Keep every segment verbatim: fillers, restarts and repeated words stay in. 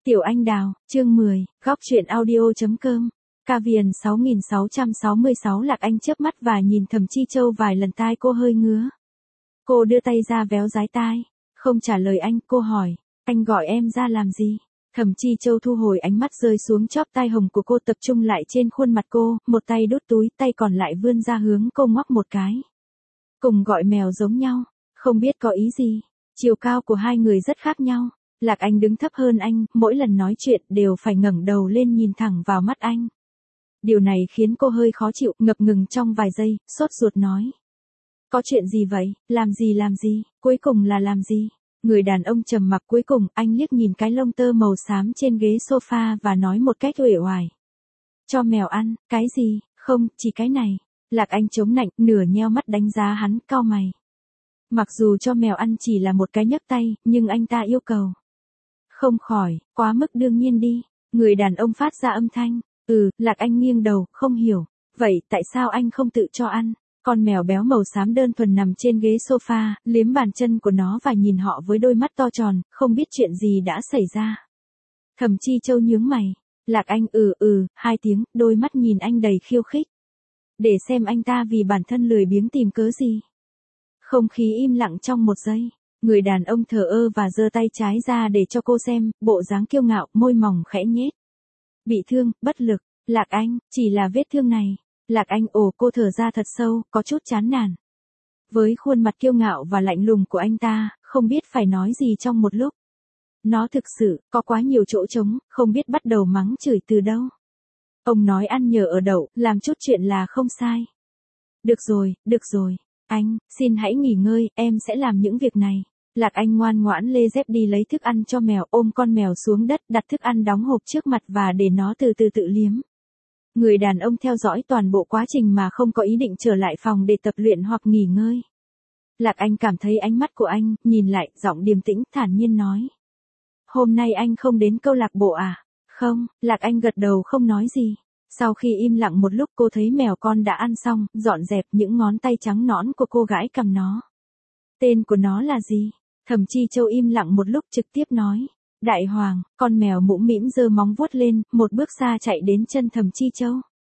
Tiểu Anh Đào, chương mười, góc truyện audio.com. Cavian sáu nghìn sáu trăm sáu mươi sáu. Lạc Anh chớp mắt và nhìn Thẩm Chi Châu vài lần, tai cô hơi ngứa. Cô đưa tay ra véo dái tai, không trả lời anh, cô hỏi, anh gọi em ra làm gì? Thẩm Chi Châu thu hồi ánh mắt rơi xuống chóp tai hồng của cô, tập trung lại trên khuôn mặt cô, một tay đút túi, tay còn lại vươn ra hướng cô ngoắc một cái. Cùng gọi mèo giống nhau, không biết có ý gì, chiều cao của hai người rất khác nhau. Lạc Anh đứng thấp hơn anh, mỗi lần nói chuyện đều phải ngẩng đầu lên nhìn thẳng vào mắt anh. Điều này khiến cô hơi khó chịu, ngập ngừng trong vài giây, sốt ruột nói. Có chuyện gì vậy, làm gì làm gì, cuối cùng là làm gì? Người đàn ông trầm mặc, cuối cùng anh liếc nhìn cái lông tơ màu xám trên ghế sofa và nói một cách uể oải. Cho mèo ăn, cái gì, không, chỉ cái này. Lạc Anh chống nạnh, nửa nheo mắt đánh giá hắn, cau mày. Mặc dù cho mèo ăn chỉ là một cái nhấc tay, nhưng anh ta yêu cầu. Không khỏi, quá mức đương nhiên đi. Người đàn ông phát ra âm thanh. Ừ, Lạc Anh nghiêng đầu, không hiểu. Vậy tại sao anh không tự cho ăn? Con mèo béo màu xám đơn thuần nằm trên ghế sofa, liếm bàn chân của nó và nhìn họ với đôi mắt to tròn, không biết chuyện gì đã xảy ra. Thẩm Chi Châu nhướng mày. Lạc Anh ừ ừ, hai tiếng, đôi mắt nhìn anh đầy khiêu khích. Để xem anh ta vì bản thân lười biếng tìm cớ gì. Không khí im lặng trong một giây. Người đàn ông thờ ơ và giơ tay trái ra để cho cô xem, bộ dáng kiêu ngạo, môi mỏng khẽ nhếch. Bị thương, bất lực, Lạc Anh, chỉ là vết thương này. Lạc Anh ồ, cô thở ra thật sâu, có chút chán nản. Với khuôn mặt kiêu ngạo và lạnh lùng của anh ta, không biết phải nói gì trong một lúc. Nó thực sự, có quá nhiều chỗ trống, không biết bắt đầu mắng chửi từ đâu. Ông nói ăn nhờ ở đậu, làm chút chuyện là không sai. Được rồi, được rồi. Anh, xin hãy nghỉ ngơi, em sẽ làm những việc này. Lạc Anh ngoan ngoãn lê dép đi lấy thức ăn cho mèo, ôm con mèo xuống đất, đặt thức ăn đóng hộp trước mặt và để nó từ từ tự liếm. Người đàn ông theo dõi toàn bộ quá trình mà không có ý định trở lại phòng để tập luyện hoặc nghỉ ngơi. Lạc Anh cảm thấy ánh mắt của anh, nhìn lại, giọng điềm tĩnh, thản nhiên nói. Hôm nay anh không đến câu lạc bộ à? Không, Lạc Anh gật đầu không nói gì. Sau khi im lặng một lúc, cô thấy mèo con đã ăn xong, dọn dẹp, những ngón tay trắng nõn của cô gãi cầm nó. Tên của nó là gì? Thẩm Chi Châu im lặng một lúc, trực tiếp nói. Đại Hoàng. Con mèo mũm mĩm giơ móng vuốt lên, một bước xa chạy đến chân Thẩm Chi Châu.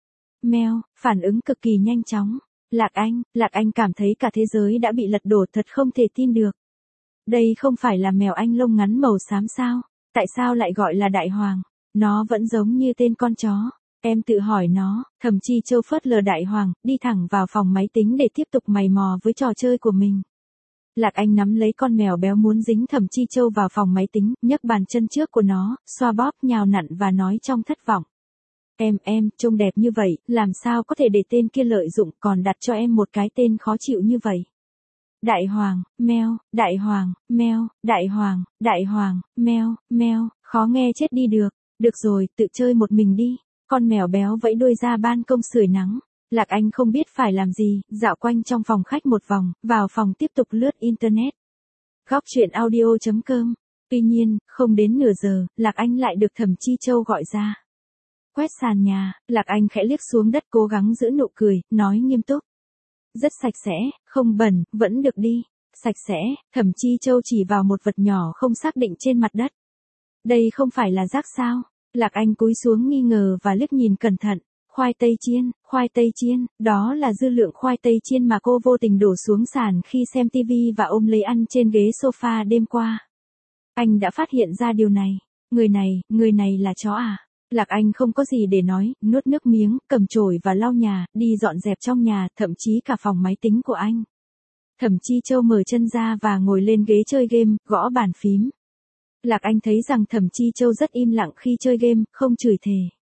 Mèo, phản ứng cực kỳ nhanh chóng. Lạc Anh, Lạc Anh cảm thấy cả thế giới đã bị lật đổ, thật không thể tin được. Đây không phải là mèo Anh lông ngắn màu xám sao? Tại sao lại gọi là Đại Hoàng? Nó vẫn giống như tên con chó. Em tự hỏi nó. Thẩm Chi Châu phớt lờ Đại Hoàng, đi thẳng vào phòng máy tính để tiếp tục mày mò với trò chơi của mình. Lạc Anh nắm lấy con mèo béo muốn dính Thẩm Chi Châu vào phòng máy tính, nhấc bàn chân trước của nó, xoa bóp, nhào nặn và nói trong thất vọng. Em, em, trông đẹp như vậy, làm sao có thể để tên kia lợi dụng, còn đặt cho em một cái tên khó chịu như vậy. Đại Hoàng, meo, Đại Hoàng, meo, Đại Hoàng, Đại Hoàng, meo, meo, khó nghe chết đi được. Được rồi, tự chơi một mình đi. Con mèo béo vẫy đuôi ra ban công sưởi nắng. Lạc Anh không biết phải làm gì, dạo quanh trong phòng khách một vòng, vào phòng tiếp tục lướt internet. Góc truyện audio.com. Tuy nhiên, không đến nửa giờ, Lạc Anh lại được Thẩm Chi Châu gọi ra. Quét sàn nhà, Lạc Anh khẽ liếc xuống đất, cố gắng giữ nụ cười, nói nghiêm túc. Rất sạch sẽ, không bẩn, vẫn được đi. Sạch sẽ, Thẩm Chi Châu chỉ vào một vật nhỏ không xác định trên mặt đất. Đây không phải là rác sao? Lạc Anh cúi xuống nghi ngờ và liếc nhìn cẩn thận. Khoai tây chiên, khoai tây chiên, đó là dư lượng khoai tây chiên mà cô vô tình đổ xuống sàn khi xem tivi và ôm lấy ăn trên ghế sofa đêm qua. Anh đã phát hiện ra điều này. Người này, người này là chó à? Lạc Anh không có gì để nói, nuốt nước miếng, cầm chổi và lau nhà, đi dọn dẹp trong nhà, thậm chí cả phòng máy tính của anh. Thẩm Chi Châu mở chân ra và ngồi lên ghế chơi game, gõ bàn phím. Lạc Anh thấy rằng Thẩm Chi Châu rất im lặng khi chơi game, không chửi thề.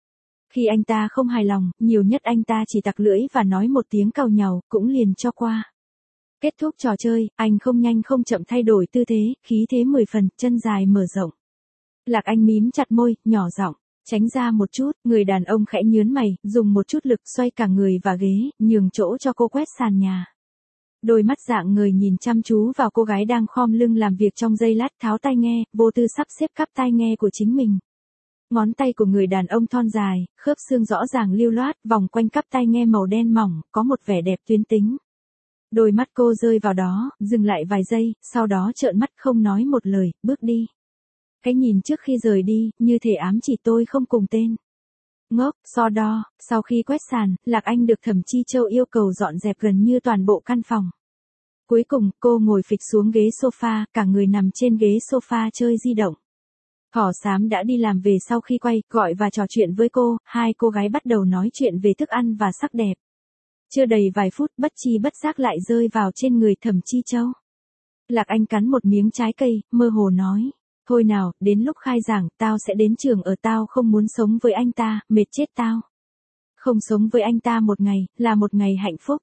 Khi anh ta không hài lòng, nhiều nhất anh ta chỉ tặc lưỡi và nói một tiếng càu nhàu, cũng liền cho qua. Kết thúc trò chơi, anh không nhanh không chậm thay đổi tư thế, khí thế mười phần, chân dài mở rộng. Lạc Anh mím chặt môi, nhỏ giọng, tránh ra một chút, người đàn ông khẽ nhớn mày, dùng một chút lực xoay cả người và ghế, nhường chỗ cho cô quét sàn nhà. Đôi mắt dạng người nhìn chăm chú vào cô gái đang khom lưng làm việc trong giây lát, tháo tai nghe, vô tư sắp xếp cắp tai nghe của chính mình. Ngón tay của người đàn ông thon dài, khớp xương rõ ràng lưu loát, vòng quanh cắp tai nghe màu đen mỏng, có một vẻ đẹp tuyến tính. Đôi mắt cô rơi vào đó, dừng lại vài giây, sau đó trợn mắt không nói một lời, bước đi. Cái nhìn trước khi rời đi, như thể ám chỉ tôi không cùng tên. Ngốc, so đo, sau khi quét sàn, Lạc Anh được Thẩm Chi Châu yêu cầu dọn dẹp gần như toàn bộ căn phòng. Cuối cùng, cô ngồi phịch xuống ghế sofa, cả người nằm trên ghế sofa chơi di động. Thỏ xám đã đi làm về sau khi quay, gọi và trò chuyện với cô, hai cô gái bắt đầu nói chuyện về thức ăn và sắc đẹp. Chưa đầy vài phút, bất chi bất giác lại rơi vào trên người Thẩm Chi Châu. Lạc Anh cắn một miếng trái cây, mơ hồ nói. Thôi nào, đến lúc khai giảng, tao sẽ đến trường ở tao không muốn sống với anh ta, mệt chết tao. Không sống với anh ta một ngày, là một ngày hạnh phúc.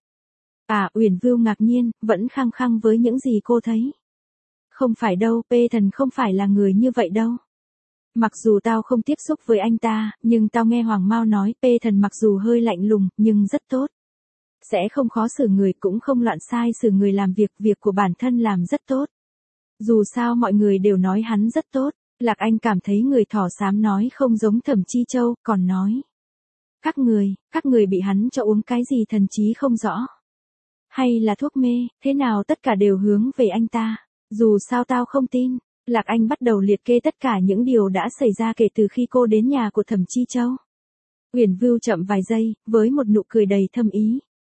À, Uyển Vưu ngạc nhiên, vẫn khăng khăng với những gì cô thấy. Không phải đâu, Pê Thần không phải là người như vậy đâu. Mặc dù tao không tiếp xúc với anh ta, nhưng tao nghe Hoàng Mao nói Pê Thần mặc dù hơi lạnh lùng, nhưng rất tốt. Sẽ không khó xử người cũng không loạn sai xử người làm việc, việc của bản thân làm rất tốt. Dù sao mọi người đều nói hắn rất tốt, Lạc Anh cảm thấy người thỏ xám nói không giống Thẩm Chi Châu, còn nói. Các người, các người bị hắn cho uống cái gì thần trí không rõ. Hay là thuốc mê, thế nào tất cả đều hướng về anh ta. Dù sao tao không tin. Lạc Anh bắt đầu liệt kê tất cả những điều đã xảy ra kể từ khi cô đến nhà của Thẩm Chi Châu. Uyển Vưu chậm vài giây, với một nụ cười đầy thâm ý.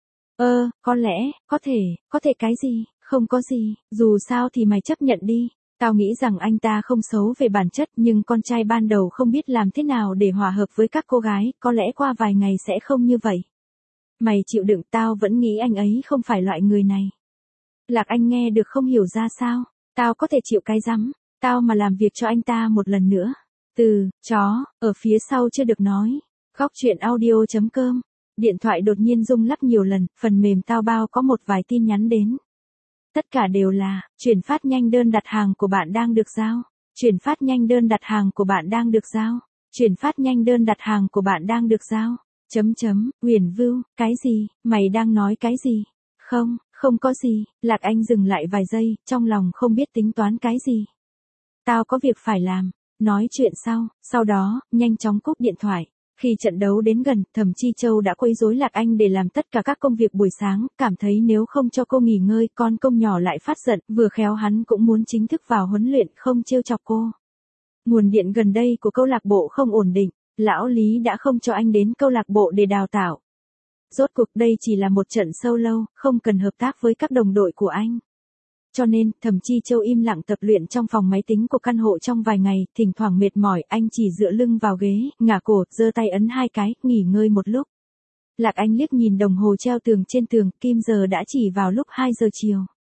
Ơ, có lẽ, có thể, có thể cái gì, không có gì, dù sao thì mày chấp nhận đi. Tao nghĩ rằng anh ta không xấu về bản chất nhưng con trai ban đầu không biết làm thế nào để hòa hợp với các cô gái, có lẽ qua vài ngày sẽ không như vậy. Mày chịu đựng, tao vẫn nghĩ anh ấy không phải loại người này. Lạc Anh nghe được không hiểu ra sao, tao có thể chịu cái rắm, tao mà làm việc cho anh ta một lần nữa. Từ, chó, ở phía sau chưa được nói. Góc truyện audio chấm com. Điện thoại đột nhiên rung lắc nhiều lần, phần mềm tao bao có một vài tin nhắn đến. Tất cả đều là, chuyển phát nhanh đơn đặt hàng của bạn đang được giao. Chuyển phát nhanh đơn đặt hàng của bạn đang được giao. Chuyển phát nhanh đơn đặt hàng của bạn đang được giao. Chấm chấm, Uyển Vưu, cái gì, mày đang nói cái gì? Không, không có gì, Lạc Anh dừng lại vài giây, trong lòng không biết tính toán cái gì. Tao có việc phải làm, nói chuyện sau, sau đó, nhanh chóng cúp điện thoại. Khi trận đấu đến gần, Thẩm Chi Châu đã quấy rối Lạc Anh để làm tất cả các công việc buổi sáng, cảm thấy nếu không cho cô nghỉ ngơi, con công nhỏ lại phát giận, vừa khéo hắn cũng muốn chính thức vào huấn luyện, không trêu chọc cô. Nguồn điện gần đây của câu lạc bộ không ổn định, lão Lý đã không cho anh đến câu lạc bộ để đào tạo. Rốt cuộc đây chỉ là một trận solo, không cần hợp tác với các đồng đội của anh. Cho nên, Thẩm Chi Châu im lặng tập luyện trong phòng máy tính của căn hộ trong vài ngày, thỉnh thoảng mệt mỏi, anh chỉ dựa lưng vào ghế, ngả cổ, giơ tay ấn hai cái, nghỉ ngơi một lúc. Lạc Anh liếc nhìn đồng hồ treo tường trên tường, kim giờ đã chỉ vào lúc hai giờ chiều.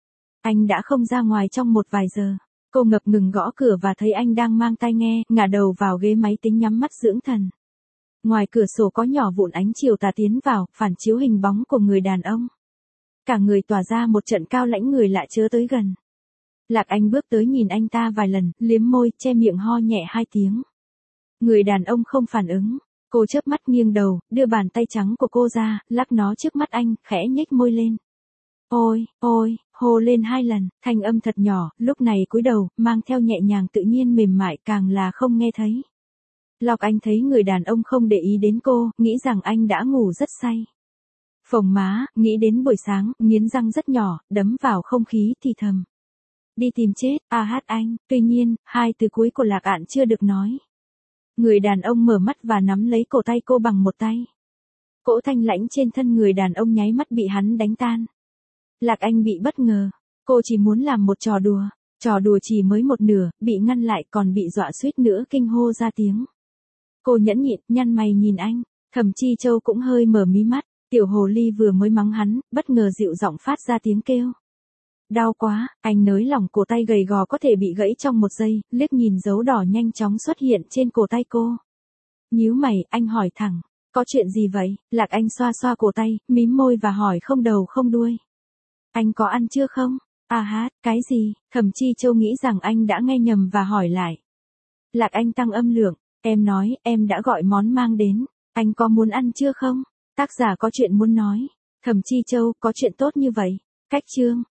Anh đã không ra ngoài trong một vài giờ. Cô ngập ngừng gõ cửa và thấy anh đang mang tai nghe, ngả đầu vào ghế máy tính nhắm mắt dưỡng thần. Ngoài cửa sổ có nhỏ vụn ánh chiều tà tiến vào, phản chiếu hình bóng của người đàn ông. Cả người tỏa ra một trận cao lãnh người lạ chớ tới gần. Lạc Anh bước tới nhìn anh ta vài lần, liếm môi, che miệng ho nhẹ hai tiếng. Người đàn ông không phản ứng. Cô chớp mắt nghiêng đầu, đưa bàn tay trắng của cô ra, lắc nó trước mắt anh, khẽ nhếch môi lên. Ôi, ôi, hô lên hai lần, thanh âm thật nhỏ, lúc này cúi đầu, mang theo nhẹ nhàng tự nhiên mềm mại càng là không nghe thấy. Lạc Anh thấy người đàn ông không để ý đến cô, nghĩ rằng anh đã ngủ rất say. Phồng má, nghĩ đến buổi sáng, nghiến răng rất nhỏ, đấm vào không khí thì thầm. Đi tìm chết, a hát anh, tuy nhiên, hai từ cuối của Lạc Ạn chưa được nói. Người đàn ông mở mắt và nắm lấy cổ tay cô bằng một tay. Cỗ thanh lãnh trên thân người đàn ông nháy mắt bị hắn đánh tan. Lạc Anh bị bất ngờ, cô chỉ muốn làm một trò đùa, trò đùa chỉ mới một nửa, bị ngăn lại còn bị dọa suýt nữa kinh hô ra tiếng. Cô nhẫn nhịn, nhăn mày nhìn anh, Thẩm Chi Châu cũng hơi mở mí mắt. Tiểu hồ ly vừa mới mắng hắn, bất ngờ dịu giọng phát ra tiếng kêu. Đau quá, anh nới lỏng cổ tay gầy gò có thể bị gãy trong một giây, liếc nhìn dấu đỏ nhanh chóng xuất hiện trên cổ tay cô. Nhíu mày, anh hỏi thẳng, có chuyện gì vậy? Lạc Anh xoa xoa cổ tay, mím môi và hỏi không đầu không đuôi. Anh có ăn chưa không? À hát, cái gì? Thẩm Chi Châu nghĩ rằng anh đã nghe nhầm và hỏi lại. Lạc Anh tăng âm lượng, em nói, em đã gọi món mang đến, anh có muốn ăn chưa không? Tác giả có chuyện muốn nói. Thẩm Chi Châu, có chuyện tốt như vậy. Cách chương.